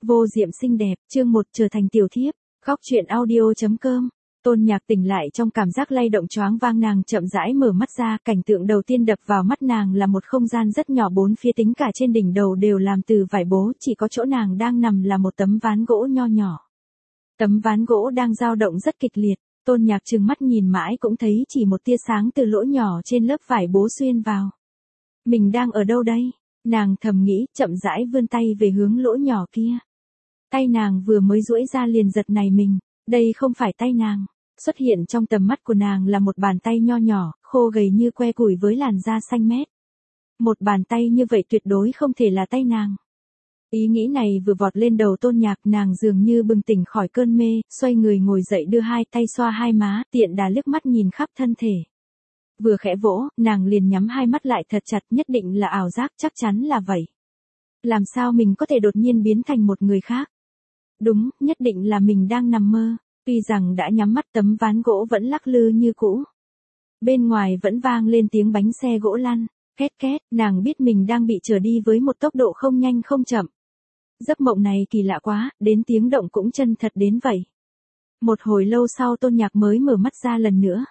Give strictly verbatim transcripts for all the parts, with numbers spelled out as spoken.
Vô diệm xinh đẹp, chương một trở thành tiểu thiếp, khóc chuyện audio.com. Tôn Nhạc tỉnh lại trong cảm giác lay động choáng vang, nàng chậm rãi mở mắt ra, cảnh tượng đầu tiên đập vào mắt nàng là một không gian rất nhỏ, bốn phía tính cả trên đỉnh đầu đều làm từ vải bố, chỉ có chỗ nàng đang nằm là một tấm ván gỗ nho nhỏ. Tấm ván gỗ đang dao động rất kịch liệt, Tôn Nhạc trừng mắt nhìn mãi cũng thấy chỉ một tia sáng từ lỗ nhỏ trên lớp vải bố xuyên vào. Mình đang ở đâu đây? Nàng thầm nghĩ, chậm rãi vươn tay về hướng lỗ nhỏ kia. Tay nàng vừa mới duỗi ra liền giật nảy mình, đây không phải tay nàng. Xuất hiện trong tầm mắt của nàng là một bàn tay nho nhỏ, khô gầy như que củi với làn da xanh mét. Một bàn tay như vậy tuyệt đối không thể là tay nàng. Ý nghĩ này vừa vọt lên đầu Tôn Nhạc, nàng dường như bừng tỉnh khỏi cơn mê, xoay người ngồi dậy, đưa hai tay xoa hai má, tiện đà liếc mắt nhìn khắp thân thể. Vừa khẽ vỗ, nàng liền nhắm hai mắt lại thật chặt, nhất định là ảo giác, chắc chắn là vậy. Làm sao mình có thể đột nhiên biến thành một người khác? Đúng, nhất định là mình đang nằm mơ. Tuy rằng đã nhắm mắt, tấm ván gỗ vẫn lắc lư như cũ. Bên ngoài vẫn vang lên tiếng bánh xe gỗ lăn, két két, nàng biết mình đang bị chở đi với một tốc độ không nhanh không chậm. Giấc mộng này kỳ lạ quá, đến tiếng động cũng chân thật đến vậy. Một hồi lâu sau Tôn Nhạc mới mở mắt ra lần nữa.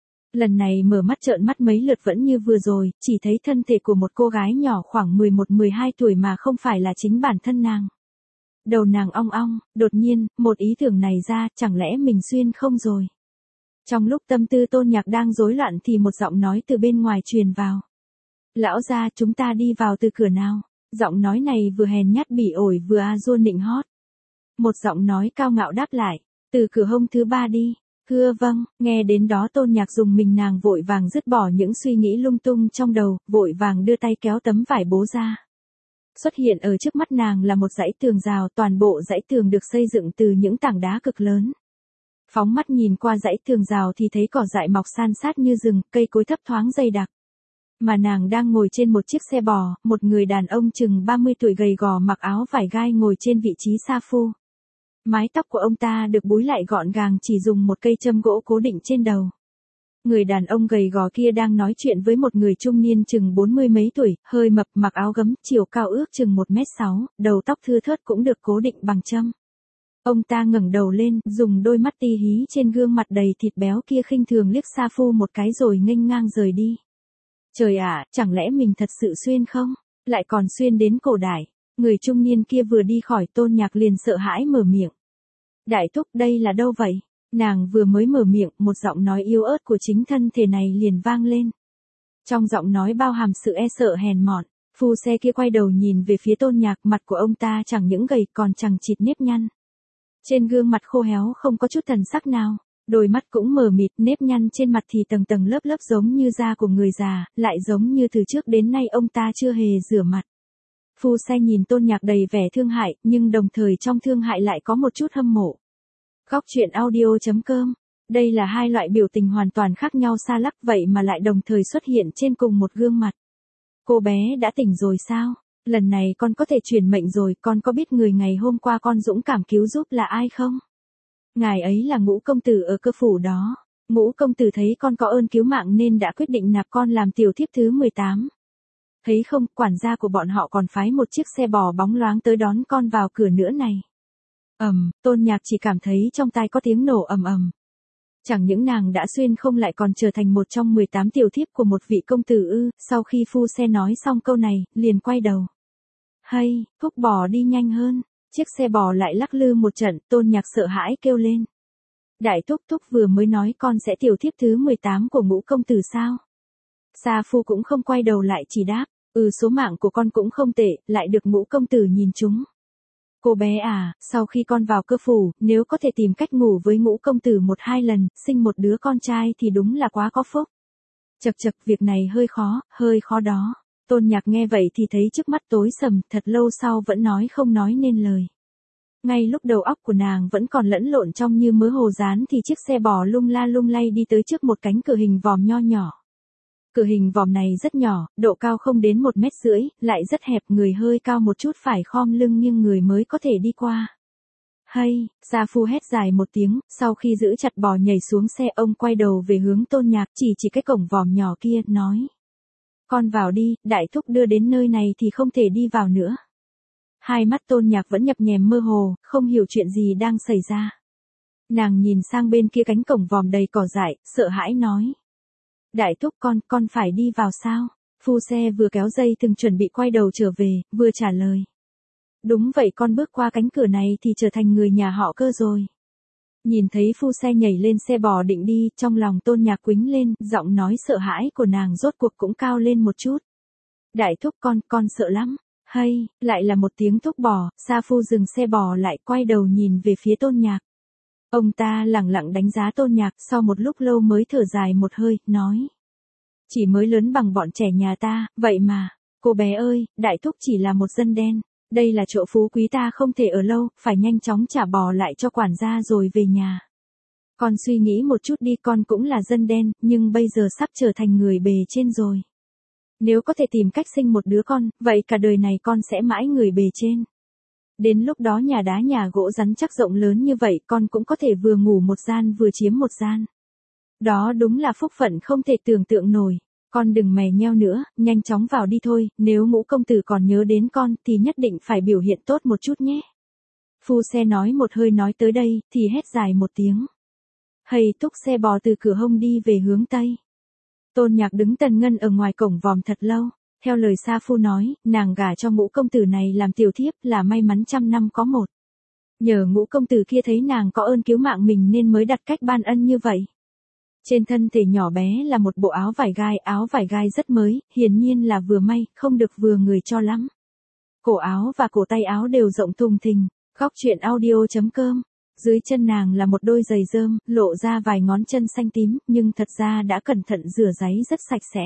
Lần này mở mắt trợn mắt mấy lượt vẫn như vừa rồi, chỉ thấy thân thể của một cô gái nhỏ khoảng mười một mười hai tuổi mà không phải là chính bản thân nàng. Đầu nàng ong ong, đột nhiên, một ý tưởng này ra, chẳng lẽ mình xuyên không rồi? Trong lúc tâm tư Tôn Nhạc đang rối loạn thì một giọng nói từ bên ngoài truyền vào. Lão gia, chúng ta đi vào từ cửa nào? Giọng nói này vừa hèn nhát bỉ ổi vừa a dua nịnh hót. Một giọng nói cao ngạo đáp lại, từ cửa hông thứ ba đi. Thưa vâng, nghe đến đó Tôn Nhạc dùng mình, nàng vội vàng dứt bỏ những suy nghĩ lung tung trong đầu, vội vàng đưa tay kéo tấm vải bố ra. Xuất hiện ở trước mắt nàng là một dãy tường rào, toàn bộ dãy tường được xây dựng từ những tảng đá cực lớn. Phóng mắt nhìn qua dãy tường rào thì thấy cỏ dại mọc san sát như rừng, cây cối thấp thoáng dày đặc. Mà nàng đang ngồi trên một chiếc xe bò, một người đàn ông chừng ba mươi tuổi gầy gò mặc áo vải gai ngồi trên vị trí sa phu. Mái tóc của ông ta được búi lại gọn gàng, chỉ dùng một cây châm gỗ cố định trên đầu. Người đàn ông gầy gò kia đang nói chuyện với một người trung niên chừng bốn mươi mấy tuổi, hơi mập, mặc áo gấm, chiều cao ước chừng một mét sáu, đầu tóc thưa thớt cũng được cố định bằng châm. Ông ta ngẩng đầu lên, dùng đôi mắt ti hí trên gương mặt đầy thịt béo kia khinh thường liếc sa phu một cái rồi nghênh ngang rời đi. Trời ạ, chẳng lẽ mình thật sự xuyên không? Lại còn xuyên đến cổ đại. Người trung niên kia vừa đi khỏi, Tôn Nhạc liền sợ hãi mở miệng. Đại thúc, đây là đâu vậy? Nàng vừa mới mở miệng, một giọng nói yếu ớt của chính thân thể này liền vang lên. Trong giọng nói bao hàm sự e sợ hèn mọn. Phu xe kia quay đầu nhìn về phía Tôn Nhạc, mặt của ông ta chẳng những gầy còn chẳng chịt nếp nhăn. Trên gương mặt khô héo không có chút thần sắc nào, đôi mắt cũng mờ mịt, nếp nhăn trên mặt thì tầng tầng lớp lớp giống như da của người già, lại giống như từ trước đến nay ông ta chưa hề rửa mặt. Phu xe nhìn Tôn Nhạc đầy vẻ thương hại, nhưng đồng thời trong thương hại lại có một chút hâm mộ. Khóc chuyện audio.com. Đây là hai loại biểu tình hoàn toàn khác nhau xa lắc, vậy mà lại đồng thời xuất hiện trên cùng một gương mặt. Cô bé đã tỉnh rồi sao? Lần này con có thể chuyển mệnh rồi, con có biết người ngày hôm qua con dũng cảm cứu giúp là ai không? Ngài ấy là Ngũ công tử ở Cơ phủ đó. Ngũ công tử thấy con có ơn cứu mạng nên đã quyết định nạp con làm tiểu thiếp thứ mười tám. Thấy không, quản gia của bọn họ còn phái một chiếc xe bò bóng loáng tới đón con vào cửa nữa này. Ầm, um, Tôn Nhạc chỉ cảm thấy trong tai có tiếng nổ ầm ầm. Chẳng những nàng đã xuyên không lại còn trở thành một trong mười tám tiểu thiếp của một vị công tử ư? Sau khi phu xe nói xong câu này, liền quay đầu. Hay, thúc bò đi nhanh hơn. Chiếc xe bò lại lắc lư một trận, Tôn Nhạc sợ hãi kêu lên. Đại thúc thúc vừa mới nói con sẽ tiểu thiếp thứ mười tám của Ngũ công tử sao? Sa phu cũng không quay đầu lại, chỉ đáp, ừ, số mạng của con cũng không tệ, lại được Ngũ công tử nhìn trúng. Cô bé à, sau khi con vào Cơ phủ, nếu có thể tìm cách ngủ với Ngũ công tử một hai lần, sinh một đứa con trai thì đúng là quá có phúc. Chật chật, việc này hơi khó, hơi khó đó. Tôn Nhạc nghe vậy thì thấy trước mắt tối sầm, thật lâu sau vẫn nói không nói nên lời. Ngay lúc đầu óc của nàng vẫn còn lẫn lộn trong như mớ hồ dán thì chiếc xe bò lung la lung lay đi tới trước một cánh cửa hình vòm nho nhỏ. Cửa hình vòm này rất nhỏ, độ cao không đến một mét rưỡi, lại rất hẹp, người hơi cao một chút phải khom lưng nghiêng người mới có thể đi qua. Hay, sa phu hét dài một tiếng, sau khi giữ chặt bò nhảy xuống xe, ông quay đầu về hướng Tôn Nhạc, chỉ chỉ cái cổng vòm nhỏ kia, nói. Con vào đi, đại thúc đưa đến nơi này thì không thể đi vào nữa. Hai mắt Tôn Nhạc vẫn nhập nhèm mơ hồ, không hiểu chuyện gì đang xảy ra. Nàng nhìn sang bên kia cánh cổng vòm đầy cỏ dại, sợ hãi nói. Đại thúc con, con phải đi vào sao? Phu xe vừa kéo dây thừng chuẩn bị quay đầu trở về, vừa trả lời. Đúng vậy, con bước qua cánh cửa này thì trở thành người nhà họ Cơ rồi. Nhìn thấy phu xe nhảy lên xe bò định đi, trong lòng Tôn Nhạc quĩnh lên, giọng nói sợ hãi của nàng rốt cuộc cũng cao lên một chút. Đại thúc con, con sợ lắm. Hay, lại là một tiếng thúc bò, Sa Phu dừng xe bò lại quay đầu nhìn về phía Tôn Nhạc. Ông ta lẳng lặng đánh giá Tôn Nhạc, sau một lúc lâu mới thở dài một hơi, nói. Chỉ mới lớn bằng bọn trẻ nhà ta, vậy mà, cô bé ơi, đại thúc chỉ là một dân đen, đây là chỗ phú quý ta không thể ở lâu, phải nhanh chóng trả bò lại cho quản gia rồi về nhà. Con suy nghĩ một chút đi, con cũng là dân đen, nhưng bây giờ sắp trở thành người bề trên rồi. Nếu có thể tìm cách sinh một đứa con, vậy cả đời này con sẽ mãi người bề trên. Đến lúc đó nhà đá nhà gỗ rắn chắc rộng lớn như vậy, con cũng có thể vừa ngủ một gian vừa chiếm một gian. Đó đúng là phúc phận không thể tưởng tượng nổi. Con đừng mè nheo nữa, nhanh chóng vào đi thôi, nếu Ngũ công tử còn nhớ đến con thì nhất định phải biểu hiện tốt một chút nhé. Phu xe nói một hơi nói tới đây, thì hét dài một tiếng. Hầy thúc xe bò từ cửa hông đi về hướng Tây. Tôn Nhạc đứng tần ngân ở ngoài cổng vòm thật lâu, theo lời Sa Phu nói, nàng gả cho Ngũ công tử này làm tiểu thiếp là may mắn trăm năm có một. Nhờ Ngũ công tử kia thấy nàng có ơn cứu mạng mình nên mới đặt cách ban ân như vậy. Trên thân thể nhỏ bé là một bộ áo vải gai, áo vải gai rất mới, hiển nhiên là vừa may, không được vừa người cho lắm. Cổ áo và cổ tay áo đều rộng thùng thình, góc truyện audio chấm com. Dưới chân nàng là một đôi giày rơm, lộ ra vài ngón chân xanh tím, nhưng thật ra đã cẩn thận rửa ráy rất sạch sẽ.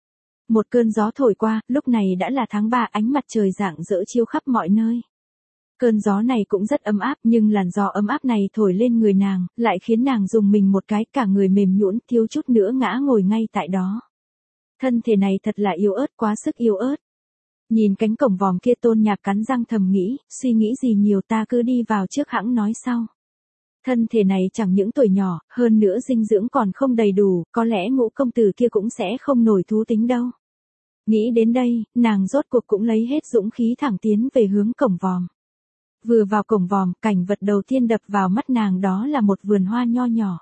Một cơn gió thổi qua, lúc này đã là tháng ba, ánh mặt trời rạng rỡ chiếu khắp mọi nơi. Cơn gió này cũng rất ấm áp, nhưng làn gió ấm áp này thổi lên người nàng, lại khiến nàng rùng mình một cái, cả người mềm nhũn, thiếu chút nữa ngã ngồi ngay tại đó. Thân thể này thật là yếu ớt, quá sức yếu ớt. Nhìn cánh cổng vòm kia, Tôn Nhạc cắn răng thầm nghĩ, suy nghĩ gì nhiều, ta cứ đi vào trước hãng nói sau. Thân thể này chẳng những tuổi nhỏ, hơn nữa dinh dưỡng còn không đầy đủ, có lẽ Ngũ công tử kia cũng sẽ không nổi thú tính đâu. Nghĩ đến đây, nàng rốt cuộc cũng lấy hết dũng khí thẳng tiến về hướng cổng vòm. Vừa vào cổng vòm, cảnh vật đầu tiên đập vào mắt nàng đó là một vườn hoa nho nhỏ.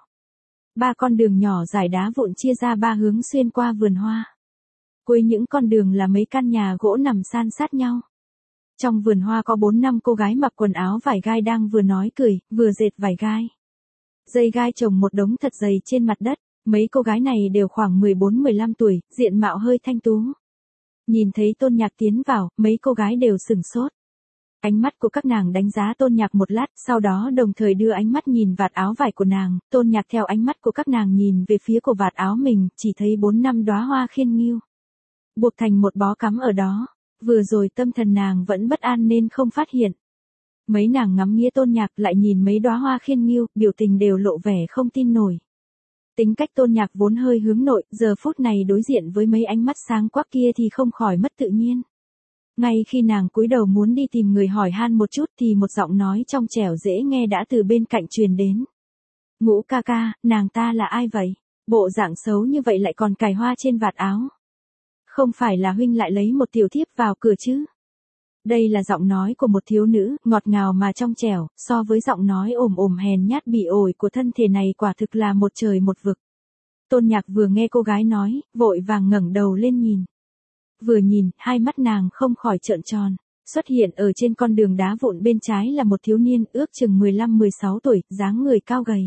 Ba con đường nhỏ dải đá vụn chia ra ba hướng xuyên qua vườn hoa. Cuối những con đường là mấy căn nhà gỗ nằm san sát nhau. Trong vườn hoa có bốn năm cô gái mặc quần áo vải gai đang vừa nói cười, vừa dệt vải gai. Dây gai chồng một đống thật dày trên mặt đất, mấy cô gái này đều khoảng mười bốn mười lăm tuổi, diện mạo hơi thanh tú. Nhìn thấy Tôn Nhạc tiến vào, mấy cô gái đều sửng sốt. Ánh mắt của các nàng đánh giá Tôn Nhạc một lát, sau đó đồng thời đưa ánh mắt nhìn vạt áo vải của nàng, Tôn Nhạc theo ánh mắt của các nàng nhìn về phía của vạt áo mình, chỉ thấy bốn năm đóa hoa khiên nghiêu. Buộc thành một bó cắm ở đó, vừa rồi tâm thần nàng vẫn bất an nên không phát hiện. Mấy nàng ngắm nghía Tôn Nhạc lại nhìn mấy đóa hoa khiên nghiêu, biểu tình đều lộ vẻ không tin nổi. Tính cách Tôn Nhạc vốn hơi hướng nội, giờ phút này đối diện với mấy ánh mắt sáng quắc kia thì không khỏi mất tự nhiên. Ngay khi nàng cúi đầu muốn đi tìm người hỏi han một chút thì một giọng nói trong trẻo dễ nghe đã từ bên cạnh truyền đến. Ngũ ca ca, nàng ta là ai vậy? Bộ dạng xấu như vậy lại còn cài hoa trên vạt áo. Không phải là huynh lại lấy một tiểu thiếp vào cửa chứ? Đây là giọng nói của một thiếu nữ, ngọt ngào mà trong trẻo, so với giọng nói ồm ồm hèn nhát bị ổi của thân thể này quả thực là một trời một vực. Tôn Nhạc vừa nghe cô gái nói, vội vàng ngẩng đầu lên nhìn. Vừa nhìn, hai mắt nàng không khỏi trợn tròn. Xuất hiện ở trên con đường đá vụn bên trái là một thiếu niên ước chừng mười lăm mười sáu tuổi, dáng người cao gầy.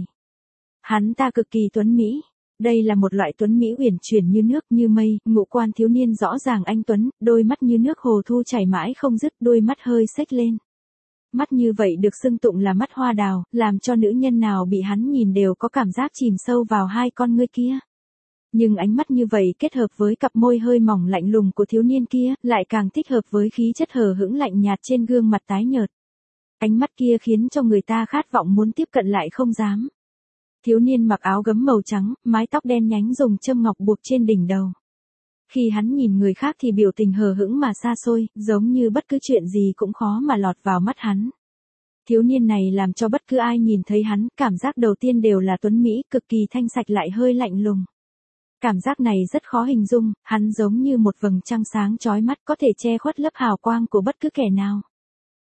Hắn ta cực kỳ tuấn mỹ. Đây là một loại tuấn mỹ uyển chuyển như nước như mây, ngũ quan thiếu niên rõ ràng anh tuấn, đôi mắt như nước hồ thu chảy mãi không dứt, đôi mắt hơi xếch lên. Mắt như vậy được xưng tụng là mắt hoa đào, làm cho nữ nhân nào bị hắn nhìn đều có cảm giác chìm sâu vào hai con ngươi kia. Nhưng ánh mắt như vậy kết hợp với cặp môi hơi mỏng lạnh lùng của thiếu niên kia, lại càng thích hợp với khí chất hờ hững lạnh nhạt trên gương mặt tái nhợt. Ánh mắt kia khiến cho người ta khát vọng muốn tiếp cận lại không dám. Thiếu niên mặc áo gấm màu trắng, mái tóc đen nhánh dùng châm ngọc buộc trên đỉnh đầu. Khi hắn nhìn người khác thì biểu tình hờ hững mà xa xôi, giống như bất cứ chuyện gì cũng khó mà lọt vào mắt hắn. Thiếu niên này làm cho bất cứ ai nhìn thấy hắn, cảm giác đầu tiên đều là tuấn mỹ, cực kỳ thanh sạch lại hơi lạnh lùng. Cảm giác này rất khó hình dung, hắn giống như một vầng trăng sáng chói mắt có thể che khuất lớp hào quang của bất cứ kẻ nào.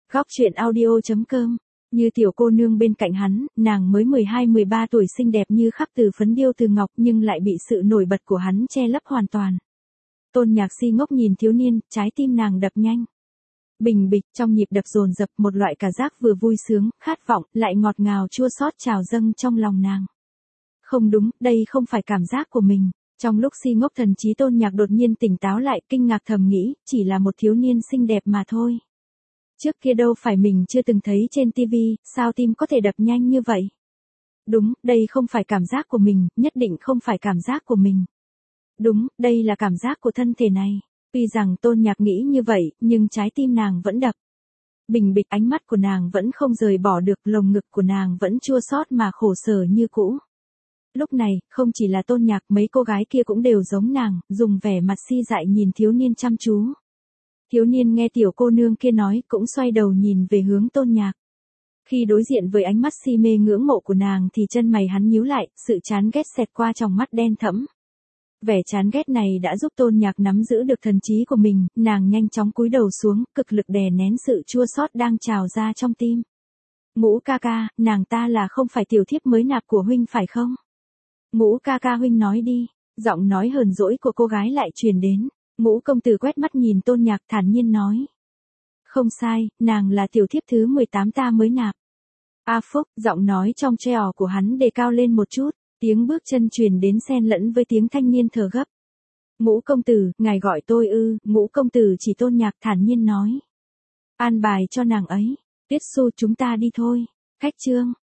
Góc chuyện audio chấm com. Như tiểu cô nương bên cạnh hắn, nàng mới mười hai mười ba tuổi xinh đẹp như khắp từ phấn điêu từ ngọc nhưng lại bị sự nổi bật của hắn che lấp hoàn toàn. Tôn Nhạc si ngốc nhìn thiếu niên, trái tim nàng đập nhanh. Bình bịch trong nhịp đập dồn dập một loại cảm giác vừa vui sướng, khát vọng, lại ngọt ngào chua xót trào dâng trong lòng nàng. Không đúng, đây không phải cảm giác của mình. Trong lúc si ngốc thần trí Tôn Nhạc đột nhiên tỉnh táo lại, kinh ngạc thầm nghĩ, chỉ là một thiếu niên xinh đẹp mà thôi. Trước kia đâu phải mình chưa từng thấy trên tivi, sao tim có thể đập nhanh như vậy? Đúng, đây không phải cảm giác của mình, nhất định không phải cảm giác của mình. Đúng, đây là cảm giác của thân thể này. Tuy rằng Tôn Nhạc nghĩ như vậy, nhưng trái tim nàng vẫn đập. Bình bịch ánh mắt của nàng vẫn không rời bỏ được, lồng ngực của nàng vẫn chua xót mà khổ sở như cũ. Lúc này, không chỉ là Tôn Nhạc, mấy cô gái kia cũng đều giống nàng, dùng vẻ mặt si dại nhìn thiếu niên chăm chú. Thiếu niên nghe tiểu cô nương kia nói, cũng xoay đầu nhìn về hướng Tôn Nhạc. Khi đối diện với ánh mắt si mê ngưỡng mộ của nàng thì chân mày hắn nhíu lại, sự chán ghét xẹt qua trong mắt đen thẫm. Vẻ chán ghét này đã giúp Tôn Nhạc nắm giữ được thần trí của mình, nàng nhanh chóng cúi đầu xuống, cực lực đè nén sự chua xót đang trào ra trong tim. Ngũ ca ca, nàng ta là không phải tiểu thiếp mới nạp của huynh phải không? Ngũ ca ca huynh nói đi, giọng nói hờn dỗi của cô gái lại truyền đến. Ngũ công tử quét mắt nhìn Tôn Nhạc thản nhiên nói. Không sai, nàng là tiểu thiếp thứ mười tám ta mới nạp. A Phúc, giọng nói trong trẻo của hắn đề cao lên một chút, tiếng bước chân truyền đến xen lẫn với tiếng thanh niên thở gấp. Ngũ công tử, ngài gọi tôi ư? Ngũ công tử chỉ Tôn Nhạc thản nhiên nói. An bài cho nàng ấy. Tiết Xu, chúng ta đi thôi. Khách trương.